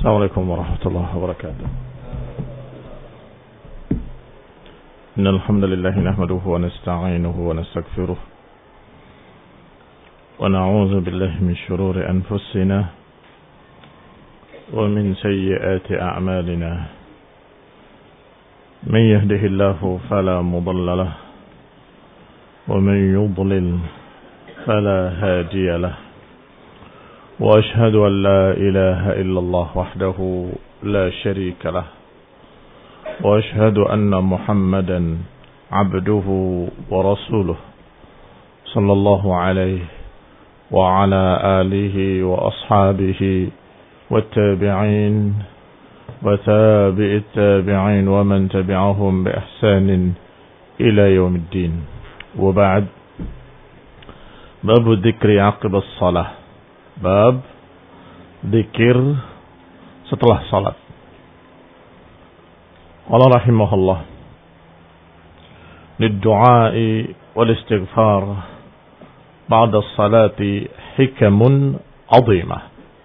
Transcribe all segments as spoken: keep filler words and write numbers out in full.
Assalamualaikum warahmatullahi wabarakatuh. Innal hamdalillah nahmaduhu wa nasta'inuhu wa nastaghfiruh wa na'udzu billahi min shururi anfusina wa min sayyiati a'malina. Man yahdihillahu fala mudilla lahu wa man yudlil fala hadiya lahu. وأشهد أن لا إله إلا الله وحده لا شريك له وأشهد أن محمدا عبده ورسوله صلى الله عليه وعلى آله وأصحابه والتابعين وتابع التابعين ومن تبعهم بإحسان إلى يوم الدين. وبعد، باب الذكر عقب الصلاة. Bab zikir setelah salat. Qala rahimahullah, lid-du'a'i wal istighfar ba'da as-salati hikamun 'azimah.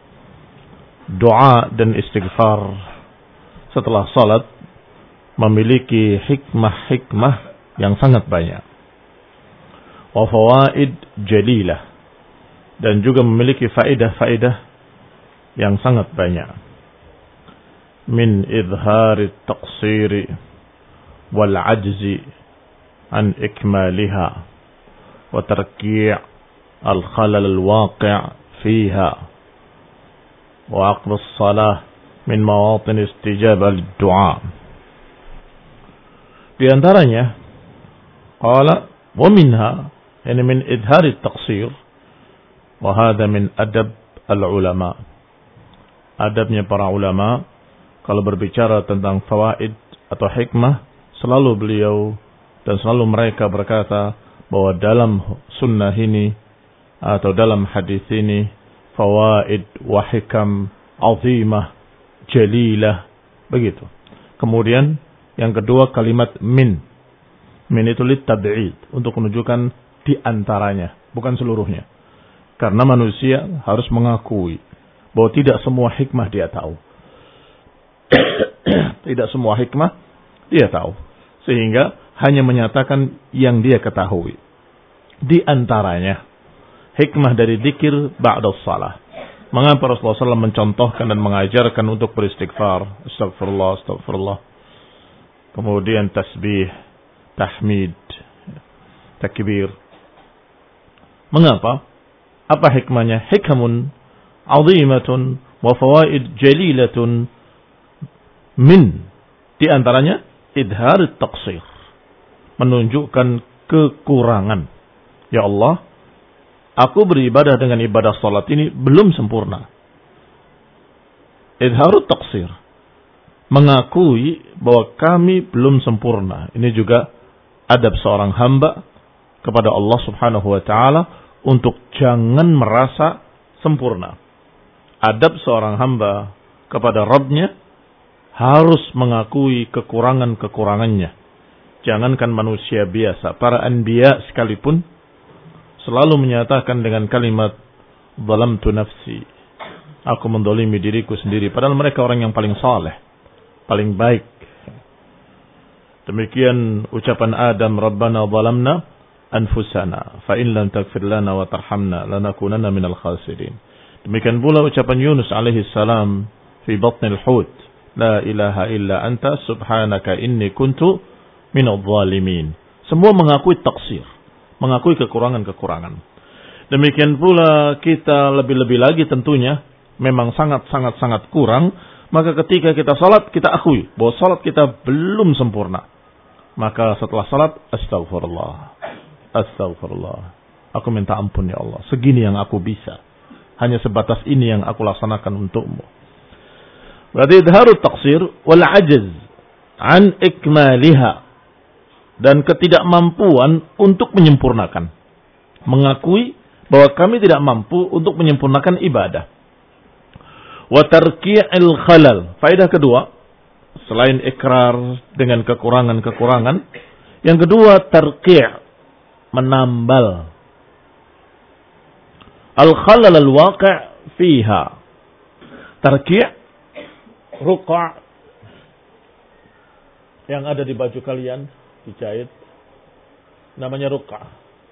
Doa dan istighfar setelah salat memiliki hikmah-hikmah yang sangat banyak. Wa fawaid jalilah, dan juga memiliki faedah-faedah yang sangat banyak. Min idhari taqsiri wal ajzi an ikmaliha wa tarki' al khalal al waqi' fiha wa aqb as salah min mawatin istijabah lid du'a. Di antaranya qala wa minha, yani min idhari taqsir, wahada min adab al-ulama. Adabnya para ulama kalau berbicara tentang fawaid atau hikmah, selalu beliau dan selalu mereka berkata bahwa dalam sunnah ini atau dalam hadis ini fawaid wa hikam azimah jalilah, begitu. Kemudian yang kedua kalimat min. Min itu lit tab'id, untuk menunjukkan di antaranya, bukan seluruhnya. Karena manusia harus mengakui bahwa tidak semua hikmah dia tahu. Tidak semua hikmah dia tahu. Sehingga hanya menyatakan yang dia ketahui. Di antaranya, hikmah dari zikir ba'da shalah. Mengapa Rasulullah shallallahu alaihi wasallam mencontohkan dan mengajarkan untuk beristighfar. Astagfirullah, astagfirullah. Kemudian tasbih, tahmid, takbir. Mengapa? Apa hikmahnya? Hikamun azimatun wa fawaid jalilatun, min, di antaranya idhar taqsir, menunjukkan kekurangan. Ya Allah, aku beribadah dengan ibadah salat ini belum sempurna. Idhar taqsir, mengakui bahwa kami belum sempurna. Ini juga adab seorang hamba kepada Allah Subhanahu wa taala, untuk jangan merasa sempurna. Adab seorang hamba kepada Rabbnya harus mengakui kekurangan-kekurangannya. Jangankan manusia biasa, para anbiya sekalipun selalu menyatakan dengan kalimat zalamtu nafsi, aku mendolimi diriku sendiri, padahal mereka orang yang paling saleh, paling baik. Demikian ucapan Adam, Rabbana zalamna anfusana fa in lam taghfir lana wa tarhamna lanakunanna minal khasirin. Demikian pula ucapan Yunus alaihi salam fi batnil hut, la ilaha illa anta subhanaka inni kuntu minadh dhalimin. Semua mengakui taksir, mengakui kekurangan-kekurangan. Demikian pula kita lebih-lebih lagi tentunya memang sangat-sangat-sangat kurang, maka ketika kita salat kita akui bahwa salat kita belum sempurna. Maka setelah salat, astagfirullah, astagfirullah, aku minta ampun ya Allah, segini yang aku bisa, hanya sebatas ini yang aku laksanakan untukmu. Berarti idharut taqsir wal ajaz an ikmaliha, dan ketidakmampuan untuk menyempurnakan, mengakui bahwa kami tidak mampu untuk menyempurnakan ibadah. Wa tarki'il khalal, faedah kedua selain ikrar dengan kekurangan-kekurangan, yang kedua tarki', menambal al-khalal al-waqi' fiha. Tarki' ruqa' yang ada di baju kalian dijahit namanya ruqa'.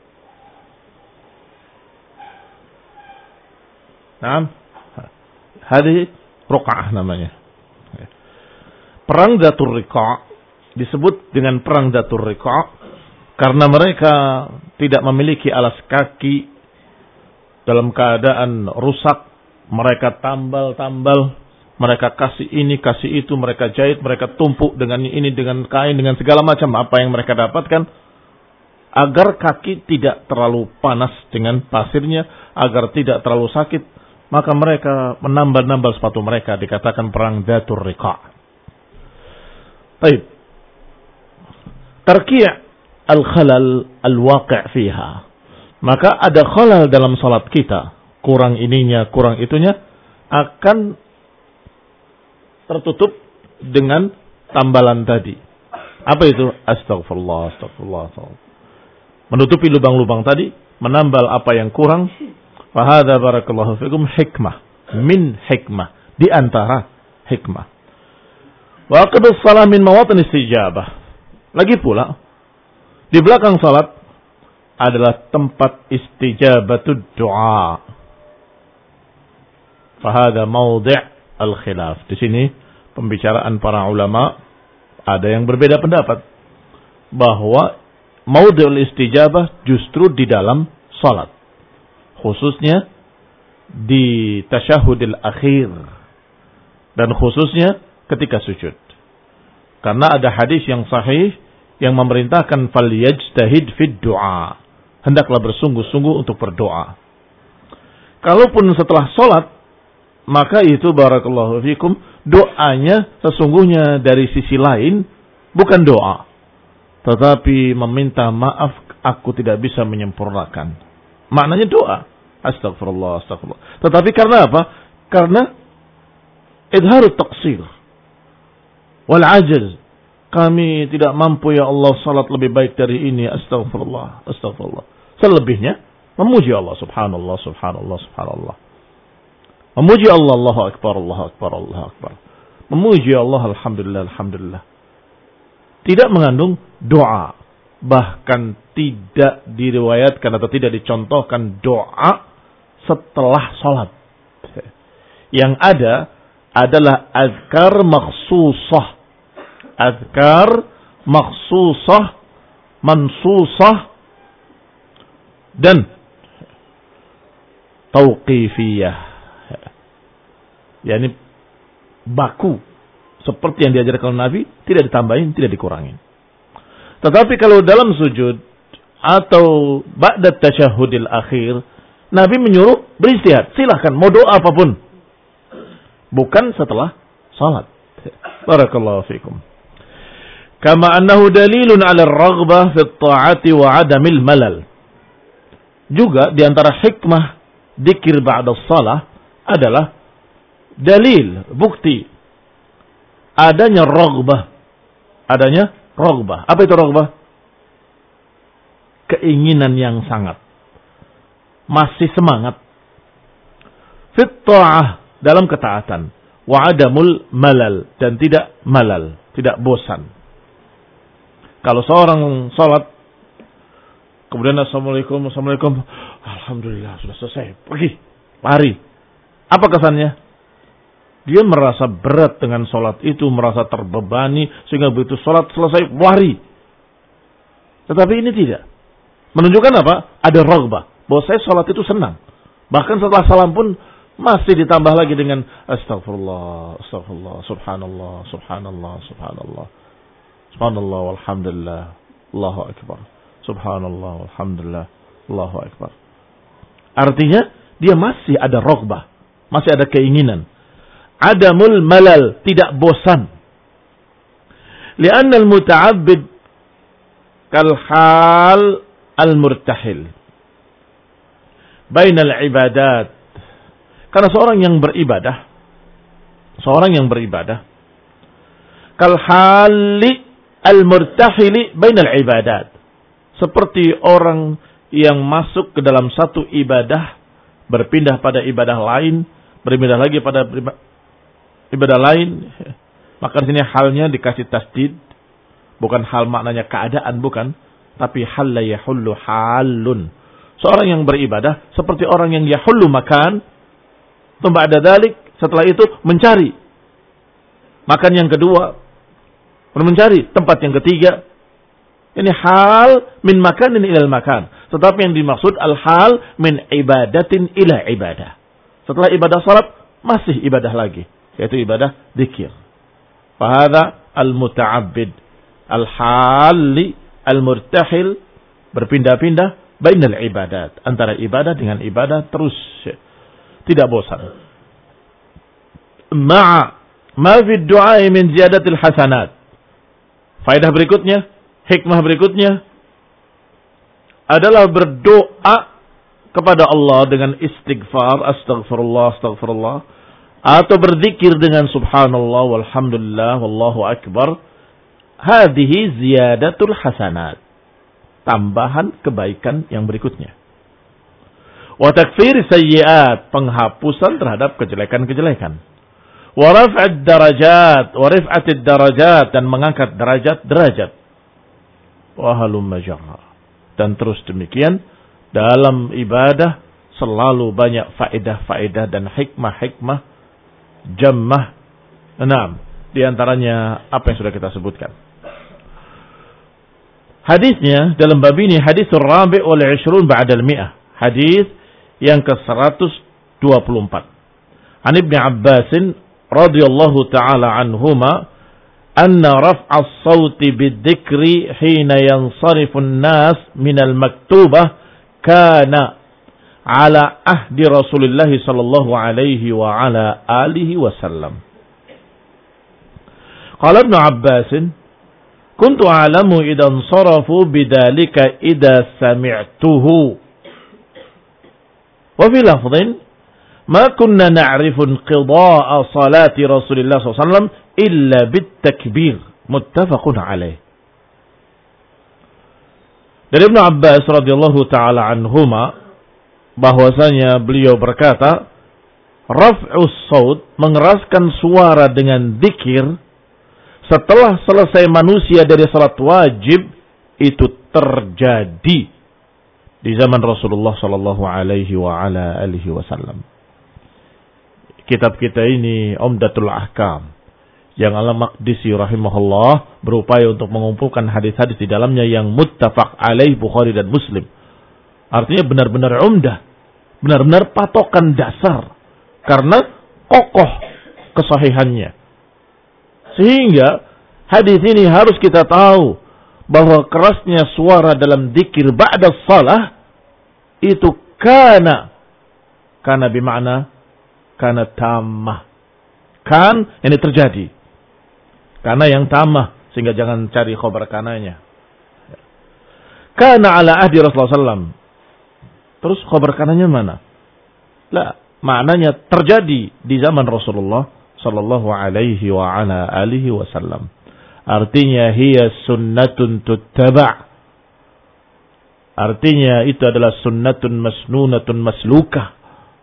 Naam. Hadis ruqa'ah namanya. Perang Dzatur Riqa' disebut dengan perang Dzatur Riqa' karena mereka tidak memiliki alas kaki dalam keadaan rusak. Mereka tambal-tambal, mereka kasih ini, kasih itu, mereka jahit, mereka tumpuk dengan ini, dengan kain, dengan segala macam apa yang mereka dapatkan agar kaki tidak terlalu panas dengan pasirnya, agar tidak terlalu sakit. Maka mereka menambal-nambal sepatu mereka, dikatakan perang Dzatur Riqa'. Baik. Tarki' al-khalal al-waqi' fiha. Maka ada khalal dalam salat kita, kurang ininya, kurang itunya, akan tertutup dengan tambalan tadi. Apa itu? Astaghfirullah, astaghfirullah, astaghfirullah. Menutupi lubang-lubang tadi, menambal apa yang kurang. Fahadha barakallahu fikum hikmah. Min hikmah. Di antara hikmah. Wa aqibus salam min mawatin istijabah. Lagi pula, di belakang salat adalah tempat istijabatud doa. Fahada mawdi' al-khilaf. Di sini pembicaraan para ulama ada yang berbeda pendapat bahwa mawdi'ul istijabah justru di dalam salat, khususnya di tasyahudil akhir dan khususnya ketika sujud. Karena ada hadis yang sahih yang memerintahkan falyajtahid fid du'a. Hendaklah bersungguh-sungguh untuk berdoa. Kalaupun setelah salat, maka itu barakallahu fikum doanya sesungguhnya dari sisi lain bukan doa, tetapi meminta maaf aku tidak bisa menyempurnakan. Maknanya doa. Astagfirullah, astagfirullah. Tetapi karena apa? Karena idharut taqsir wal ajaz. Kami tidak mampu ya Allah salat lebih baik dari ini. Astagfirullah, astagfirullah. Selebihnya memuji Allah, subhanallah, subhanallah, subhanallah. Memuji Allah, Allahu akbar, Allahu akbar, Allahu akbar. Memuji Allah, alhamdulillah, alhamdulillah. Tidak mengandung doa. Bahkan tidak diriwayatkan atau tidak dicontohkan doa setelah salat. Yang ada adalah azkar makhsusah. Azkar makhsusah, mansusah, dan tauqifiyah. Yani baku. Seperti yang diajarkan Nabi, tidak ditambahin, tidak dikurangin. Tetapi kalau dalam sujud atau ba'da tasyahudil akhir, Nabi menyuruh beristihad. Silahkan, mau doa apapun. Bukan setelah salat. Barakallahu fikum. Kama annahu dalilun ala ar-raghbah fi at-ta'ati wa 'adamil malal. Juga di antara hikmah dzikir ba'da shalah adalah dalil, bukti adanya raghbah. Adanya raghbah. Apa itu raghbah? Keinginan yang sangat. Masih semangat. Fi at-ta'ah, dalam ketaatan. Wa 'adamul malal, dan tidak malal, tidak bosan. Kalau seorang salat, kemudian assalamualaikum, assalamualaikum, alhamdulillah sudah selesai, pergi, lari. Apa kesannya? Dia merasa berat dengan salat itu, merasa terbebani, sehingga begitu salat selesai, lari. Tetapi ini tidak. Menunjukkan apa? Ada raghbah. Bahwa saya salat itu senang. Bahkan setelah salam pun masih ditambah lagi dengan astagfirullah, astagfirullah, subhanallah, subhanallah, subhanallah. Subhanallah walhamdulillah, Allahu akbar. Subhanallah walhamdulillah, Allahu akbar. Artinya dia masih ada raghbah, masih ada keinginan. Adamul malal, tidak bosan. Lianna al-muta'abbid kal hal al-murtahil bainal ibadat. Karena seorang yang beribadah, seorang yang beribadah kal hali al-murtahili bainal ibadat. Seperti orang yang masuk ke dalam satu ibadah, berpindah pada ibadah lain, berpindah lagi pada ibadah lain, maka di sini halnya dikasih tasdid, bukan hal maknanya keadaan, bukan, tapi hal la yahullu halun. Seorang yang beribadah seperti orang yang yahullu makan, ba'da dzalik, setelah itu mencari makan yang kedua, mencari tempat yang ketiga. Ini hal min makanin ilal makan. Tetapi yang dimaksud al-hal min ibadatin ila ibadah. Setelah ibadah salat masih ibadah lagi, yaitu ibadah zikir. Fahadha al-muta'abbid al-hali al-murtahil, berpindah-pindah bainal ibadat, antara ibadah dengan ibadah terus, tidak bosan. Ma'a ma fi du'a min ziyadatil hasanat. Faedah berikutnya, hikmah berikutnya adalah berdoa kepada Allah dengan istighfar, astaghfirullah, astaghfirullah, atau berzikir dengan subhanallah, walhamdulillah, wallahu akbar. Hadhihi ziyadatul hasanat, tambahan kebaikan yang berikutnya. Wa takfir sayyi'at, penghapusan terhadap kejelekan-kejelekan. Wa raf'ad darajat, wa rif'atid darajat, dan mengangkat derajat-derajat. Wa halumma jarra. Dan terus demikian, dalam ibadah selalu banyak faedah-faedah dan hikmah-hikmah jammah. Enam, di antaranya apa yang sudah kita sebutkan. Hadisnya dalam bab ini hadis Rabi' wal Ishrun ba'dal mi'ah, hadis yang ke seratus dua puluh empat. An Ibnu Abbas radhiyallahu taala anhuma anna raf'a as-sauti bid-dzikri hina yansarifu an-nas min al-maktubah kana ala ahdi Rasulillah sallallahu alaihi wa ala alihi wasallam. Qala Ibnu Abbas, kuntu a'lamu idza ansarafu bidzalika idza sami'tuhu. Wa fi lafdhin ma kunna na'rifu inqida'a salati Rasulillah sallallahu alaihi wasallam illa bit-takbir, muttafaqun alaih. Dari Ibnu Abbas radhiyallahu taala anhuma bahwasanya beliau berkata, raf'us saut, mengeraskan suara dengan zikir setelah selesai manusia dari salat wajib, itu terjadi di zaman Rasulullah sallallahu alaihi wa ala alihi wasallam. Kitab kita ini Umdatul Ahkam yang Al-Maqdisi rahimahullah berupaya untuk mengumpulkan hadis-hadis di dalamnya yang muttafaq alaih Bukhari dan Muslim. Artinya benar-benar umdah, benar-benar patokan dasar, karena kokoh kesahihannya. Sehingga hadis ini harus kita tahu bahwa kerasnya suara dalam zikir ba'da shalah itu kana, kana bermakna kana tamah, kan ini terjadi, karena yang tamah, sehingga jangan cari khabar kananya. Kana ala ahdi Rasulullah sallallahu alaihi wasallam. Terus khabar kananya mana? Lah, maknanya terjadi di zaman Rasulullah sallallahu alaihi wa ala alihi wasallam. Artinya hiya sunnatun tuttaba'. Artinya itu adalah sunnatun masnunatun maslukah.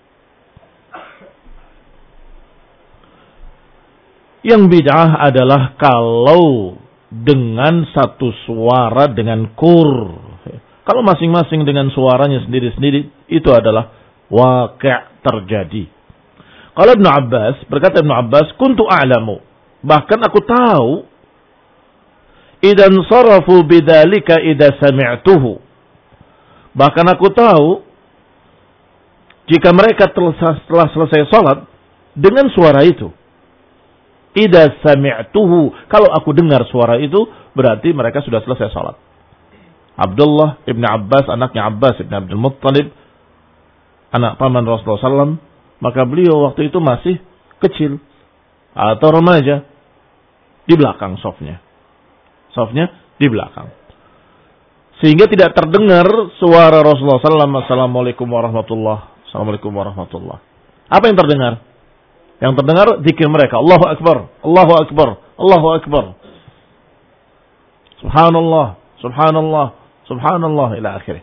Yang bid'ah adalah kalau dengan satu suara dengan kur. Kalau masing-masing dengan suaranya sendiri-sendiri, itu adalah waqi' terjadi. Kalau Ibnu Abbas, berkata Ibnu Abbas, kuntu a'lamu, bahkan aku tahu, idan sarafu bidzalika idza sami'tuhu, bahkan aku tahu jika mereka telah selesai salat dengan suara itu. Idza sami'tuhu, kalau aku dengar suara itu berarti mereka sudah selesai salat. Abdullah ibn Abbas, anaknya Abbas ibn Abdul Muttalib, anak paman Rasulullah sallallahu alaihi wasallam, maka beliau waktu itu masih kecil atau remaja, di belakang safnya. Safnya di belakang. Sehingga tidak terdengar suara Rasulullah sallallahu alaihi wasallam, Assalamualaikum warahmatullahi, Assalamualaikum warahmatullahi. Apa yang terdengar? Yang terdengar zikir mereka, Allahu Akbar, Allahu Akbar, Allahu Akbar. Subhanallah, Subhanallah, Subhanallah, ila akhirih.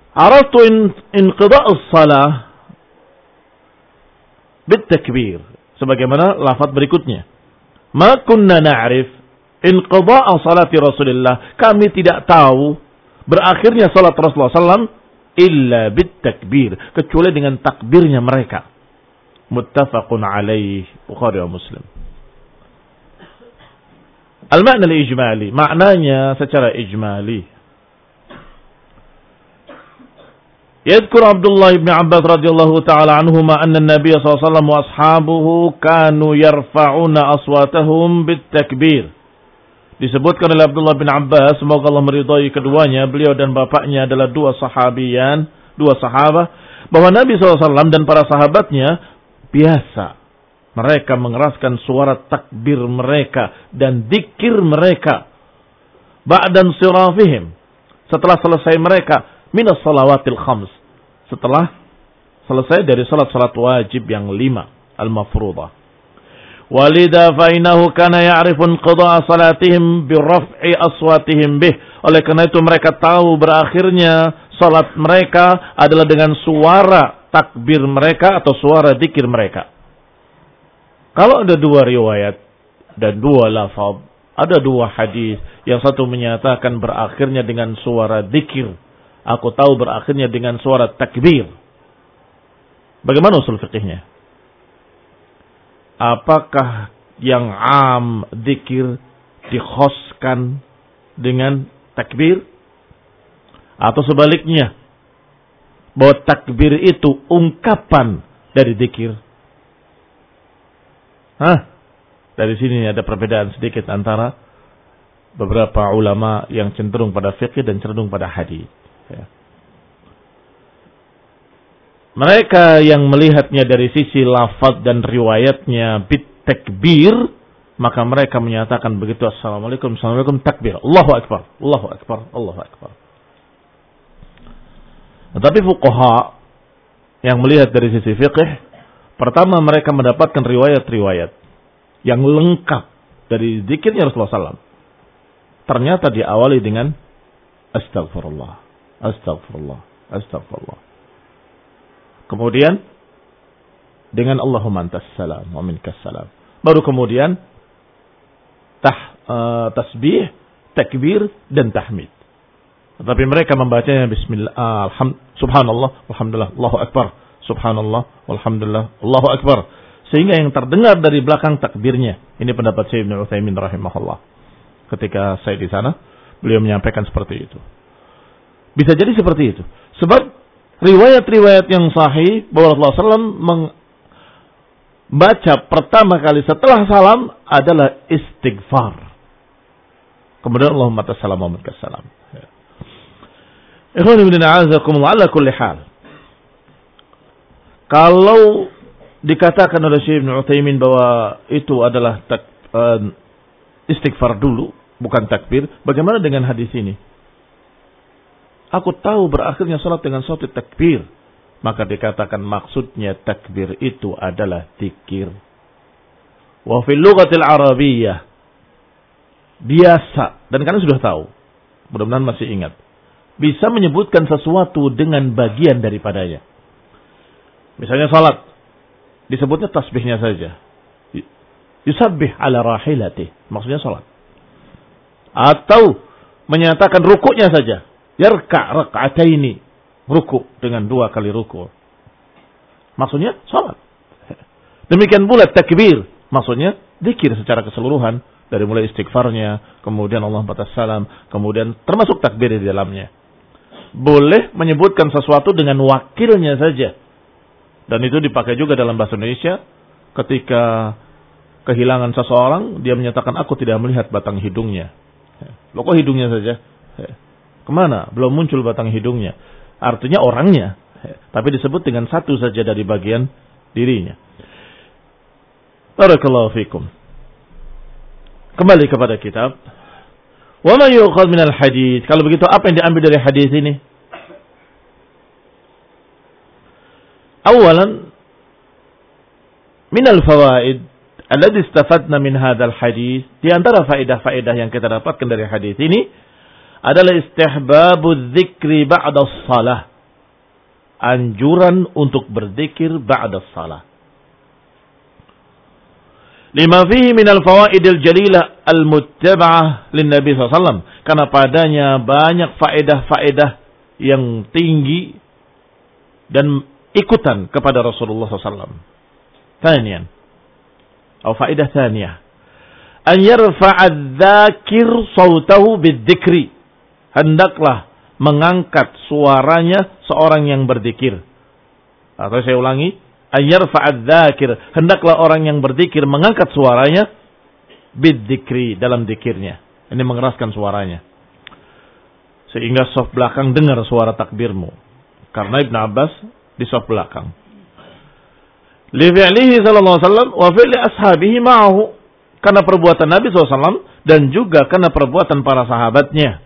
Araftu inqida'us salah bitakbir. Sebagaimana lafaz berikutnya. Ma kunna na'rif inqidha'a salati Rasulillah. Kami tidak tahu berakhirnya salat Rasulullah sallallahu alaihi wasallam illa bitakbir, kecuali dengan takbirnya mereka. Muttafaqun alaih, Bukhari wa Muslim. Al-ma'na al-ijmali, maknanya secara ijmali. Yadhkur Abdullah ibn Abbas radhiyallahu ta'ala anhuma anna an-nabiy sallallahu alaihi wasallam wa ashabuhu kanu yarfa'una aswatahum bitakbir. Disebutkan oleh Abdullah bin Abbas, semoga Allah meridai keduanya, beliau dan bapaknya adalah dua sahabian, dua sahabat, bahwa Nabi shallallahu alaihi wasallam dan para sahabatnya biasa mereka mengeraskan suara takbir mereka dan zikir mereka ba'dan sirafihim, setelah selesai mereka minas salawatil khams, setelah selesai dari salat-salat wajib yang lima al-mafruḍah. Walida fainahu kana ya'rifu inqidha'a salatihim birraf'i aswatihim bih. Oleh karena itu mereka tahu berakhirnya salat mereka adalah dengan suara takbir mereka atau suara zikir mereka. Kalau ada dua riwayat dan dua lafaz, ada dua hadis, yang satu menyatakan berakhirnya dengan suara zikir, aku tahu berakhirnya dengan suara takbir. Bagaimana usul fikihnya? Apakah yang am zikir dikhoskan dengan takbir? Atau sebaliknya, bahwa takbir itu ungkapan dari zikir? Hah? Dari sini ada perbedaan sedikit antara beberapa ulama yang cenderung pada fikih dan cenderung pada hadis. Ya. Mereka yang melihatnya dari sisi lafaz dan riwayatnya bit takbir, maka mereka menyatakan begitu, assalamualaikum, assalamualaikum, takbir, Allahu akbar, Allahu akbar, Allahu akbar. Tetapi fuqaha yang melihat dari sisi fiqh, pertama mereka mendapatkan riwayat-riwayat yang lengkap dari zikirnya Rasulullah sallallahu alaihi wasallam. Ternyata diawali dengan astagfirullah, astagfirullah, astagfirullah. Kemudian dengan Allahumma antas salam wa minkas salam. Baru kemudian tah, uh, tasbih, takbir dan tahmid. Tetapi mereka membacanya bismillah, uh, alham, subhanallah, alhamdulillah, Allahu akbar, subhanallah, alhamdulillah, Allahu akbar. Sehingga yang terdengar dari belakang takbirnya. Ini pendapat Syekh Ibnu Utsaimin rahimahullah. Ketika saya di sana, beliau menyampaikan seperti itu. Bisa jadi seperti itu. Sebab riwayat-riwayat yang sahih bahwa Rasulullah sallallahu alaihi wasallam membaca pertama kali setelah salam adalah istighfar. Kemudian Allahumma tassalam wa minkas salam. Ikhwan ibn a'azakumullah, ala kulli hal. Kalau dikatakan oleh Syekh Ibnu Utsaimin bahwa itu adalah tak, uh, istighfar dulu, bukan takbir, bagaimana dengan hadis ini? Aku tahu berakhirnya salat dengan suatu takbir. Maka dikatakan maksudnya takbir itu adalah zikir. Wa fil lughatil arabiyyah, biasa, dan kalian sudah tahu, mudah-mudahan masih ingat, bisa menyebutkan sesuatu dengan bagian daripadanya. Misalnya salat, disebutnya tasbihnya saja. Yusabbih ala rahilatih, maksudnya salat. Atau menyatakan rukuknya saja. Yarka' rak'ataini, ruku dengan dua kali ruku. Maksudnya salat. Demikian pula takbir, maksudnya zikir secara keseluruhan dari mulai istighfarnya, kemudian Allahu akbar salam, kemudian termasuk takbir di dalamnya. Boleh menyebutkan sesuatu dengan wakilnya saja. Dan itu dipakai juga dalam bahasa Indonesia ketika kehilangan seseorang, dia menyatakan aku tidak melihat batang hidungnya. Loh kok hidungnya saja? Kemana? Belum muncul batang hidungnya. Artinya orangnya. Tapi disebut dengan satu saja dari bagian dirinya. Barakallahu fikum. Kembali kepada kitab. Wa ma yu'khadh minal hadits. Kalau begitu apa yang diambil dari hadis ini? Awalan, minal fawaid alladhi istafadna min hadzal hadis. Di antara faedah-faedah yang kita dapatkan dari hadis ini adalah istihbabudz dzikri ba'da shalah. Anjuran untuk berzikir ba'da shalah. Lima fihi minal fawaidil jalilah al-muttaba'ah lin Nabi sallallahu alaihi wasallam. Karena padanya banyak faedah-faedah yang tinggi dan ikutan kepada Rasulullah sallallahu alaihi wasallam. Thaniyan, atau faedah thaniyah, an yarfa'a dzakir sautahu bidzikri. Hendaklah mengangkat suaranya seorang yang berzikir. Atau saya ulangi, ayyar fa'adzakir, hendaklah orang yang berzikir mengangkat suaranya bidzikri, dalam zikirnya. Ini mengeraskan suaranya sehingga saf belakang dengar suara takbirmu. Karena Ibn Abbas di saf belakang. Li fi'lihi sallallahu alaihi wasallam wa fi'li ashabihi ma'ahu, karena perbuatan Nabi sallallahu alaihi wasallam dan juga karena perbuatan para sahabatnya.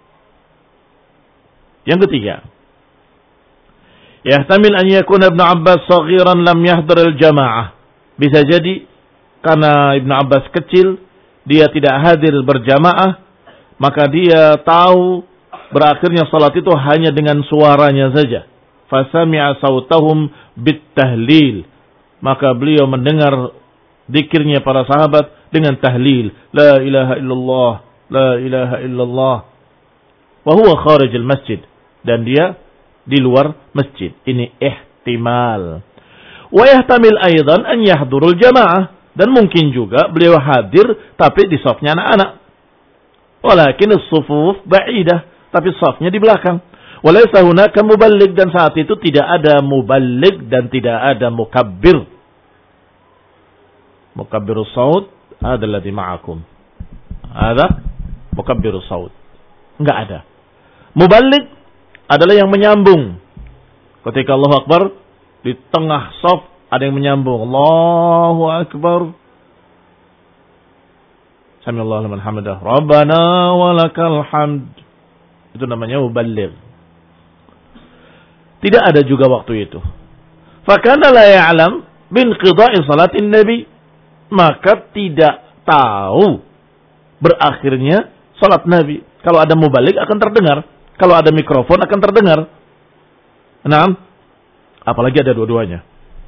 Yang ketiga, yahtamil an yakuna Ibn Abbas saghiran lam yahdhur al-jamaah. Bisa jadi karena Ibn Abbas kecil, dia tidak hadir berjamaah, maka dia tahu berakhirnya salat itu hanya dengan suaranya saja. Fasami'a sautahum bit-tahlil. Maka beliau mendengar zikirnya para sahabat dengan tahlil. La ilaha illallah, la ilaha illallah. Wa huwa kharij al-masjid. Dan dia di luar masjid. Ini ihtimal. Wa yahtamil aidan an yahdurul jamaah. Dan mungkin juga beliau hadir tapi di safnya anak-anak. Walakin as-sufuf ba'idah, tapi safnya di belakang. Walaysa hunaka muballigh, dan saat itu tidak ada muballigh dan tidak ada mukabbir. Mukabbirus saut hadha alladhi ma'akum. Hadha mukabbirus saut. Enggak ada. Muballigh adalah yang menyambung. Ketika Allahu Akbar, di tengah shaf ada yang menyambung. Allahu Akbar. Samiallahu liman hamidah. Rabbana walakal hamd. Itu namanya muballigh. Tidak ada juga waktu itu. Fakana la ya'lam bin qida'i salatin Nabi. Maka tidak tahu berakhirnya salat Nabi. Kalau ada muballigh akan terdengar. Kalau ada mikrofon akan terdengar. Nah, apalagi ada dua-duanya.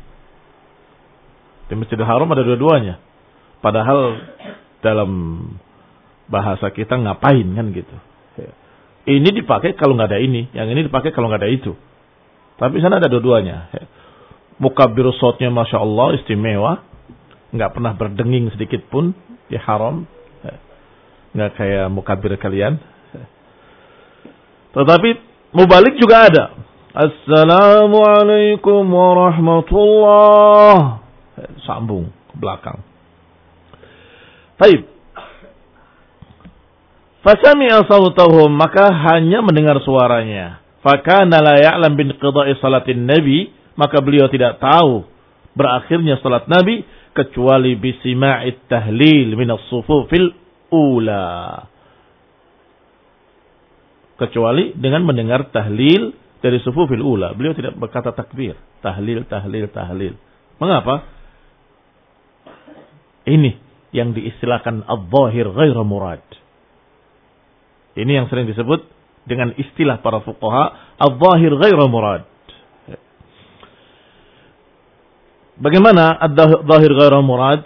Di Masjidil Haram ada dua-duanya. Padahal dalam bahasa kita ngapain kan gitu. Ini dipakai kalau nggak ada ini, yang ini dipakai kalau nggak ada itu. Tapi sana ada dua-duanya. Mukabbirus shautnya masya Allah istimewa, nggak pernah berdenging sedikit pun di haram, nggak kayak mukabbir kalian. Tetapi mubalik juga ada. Assalamualaikum warahmatullah. Sambung ke belakang. Baik. Fasami'a sautahum, maka hanya mendengar suaranya. Fakana la ya'lam bin qida'i salatin Nabi, maka beliau tidak tahu berakhirnya salat Nabi kecuali bisima'it tahlil min as-sufufil ula. Kecuali dengan mendengar tahlil dari sufufil ula. Beliau tidak berkata takbir. Tahlil, tahlil, tahlil. Mengapa? Ini yang diistilahkan adh-dhahir ghairu murad. Ini yang sering disebut dengan istilah para fuqaha adh-dhahir ghairu murad. Bagaimana adh-dhahir ghairu murad?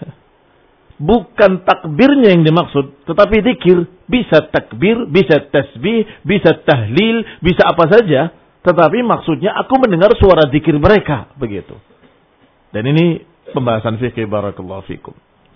Bukan takbirnya yang dimaksud, tetapi zikir. Bisa takbir, bisa tasbih, bisa tahlil, bisa apa saja. Tetapi maksudnya aku mendengar suara zikir mereka. Begitu. Dan ini pembahasan fikih barakallahu fikum.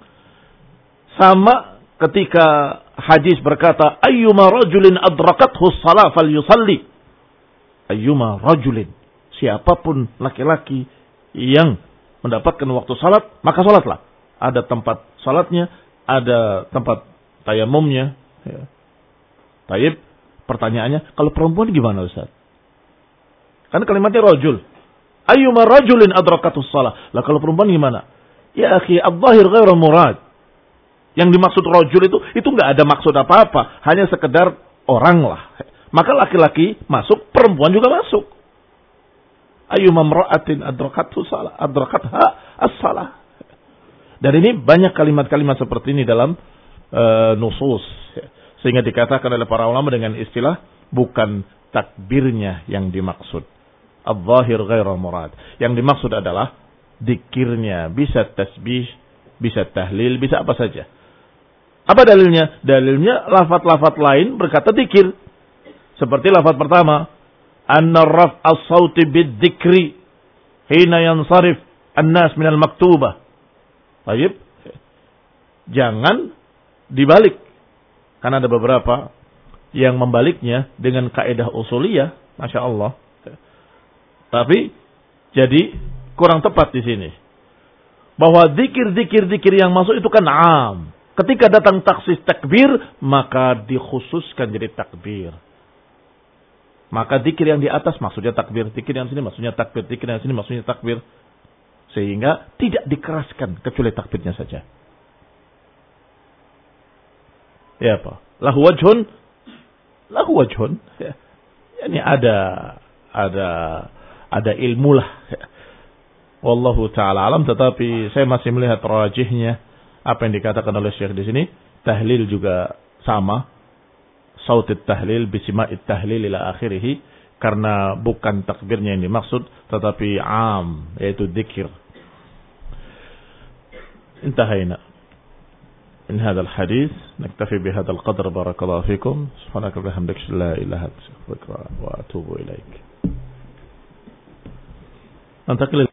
Sama ketika hadis berkata, ayyuma rajulin adrakathu shalah falyusalli. Ayyuma rajulin. Siapapun laki-laki yang mendapatkan waktu salat, maka salatlah. Ada tempat salatnya, ada tempat tayamumnya. Ya. Taib, pertanyaannya, kalau perempuan gimana Ustaz? Kan kalimatnya rajul. Ayyuma rajulin adrakathu shalah. Lah kalau perempuan gimana? Ya akhi, adh-dhahir ghairu murad. Yang dimaksud rajul itu, itu enggak ada maksud apa-apa. Hanya sekedar orang lah. Maka laki-laki masuk, perempuan juga masuk. Ayyuma mra'atin adrakathu shalah, adrakatha as-shalah. Dan ini banyak kalimat-kalimat seperti ini dalam uh, nusus. Sehingga dikatakan oleh para ulama dengan istilah bukan takbirnya yang dimaksud. Adh-dhahir ghairu murad. Yang dimaksud adalah zikirnya. Bisa tasbih, bisa tahlil, bisa apa saja. Apa dalilnya? Dalilnya lafaz-lafaz lain berkata dzikir. Seperti lafaz pertama, anna raf as-sauti bid-dzikri hina yansarif an-nas minal maktubah. Baik. Jangan dibalik. Karena ada beberapa yang membaliknya dengan kaidah usuliyah, Masya Allah. Tapi jadi kurang tepat di sini. Bahwa zikir-zikir-zikir yang masuk itu kan am. Ketika datang taksis takbir, maka dikhususkan jadi takbir. Maka zikir yang di atas maksudnya takbir, zikir yang sini maksudnya takbir, zikir yang sini maksudnya takbir. Sehingga tidak dikeraskan kecuali takbirnya saja. Ya apa? Lahu wajhun, lahu wajhun. Ya. Ini ada ada ada ilmu lah. Ya. Wallahu taala alam, tetapi saya masih melihat rajihnya apa yang dikatakan oleh Syekh di sini, tahlil juga sama. Sautit tahlil bisima'it tahlil ila akhirih, karena bukan takbirnya yang dimaksud tetapi am, yaitu dzikir. Intahayna min hadzal hadis, naktafi bihadzal qadr, barakallahu fikum, subhanaka wa bihamdika la ilaha illa anta astaghfiruka wa atubu ilaik.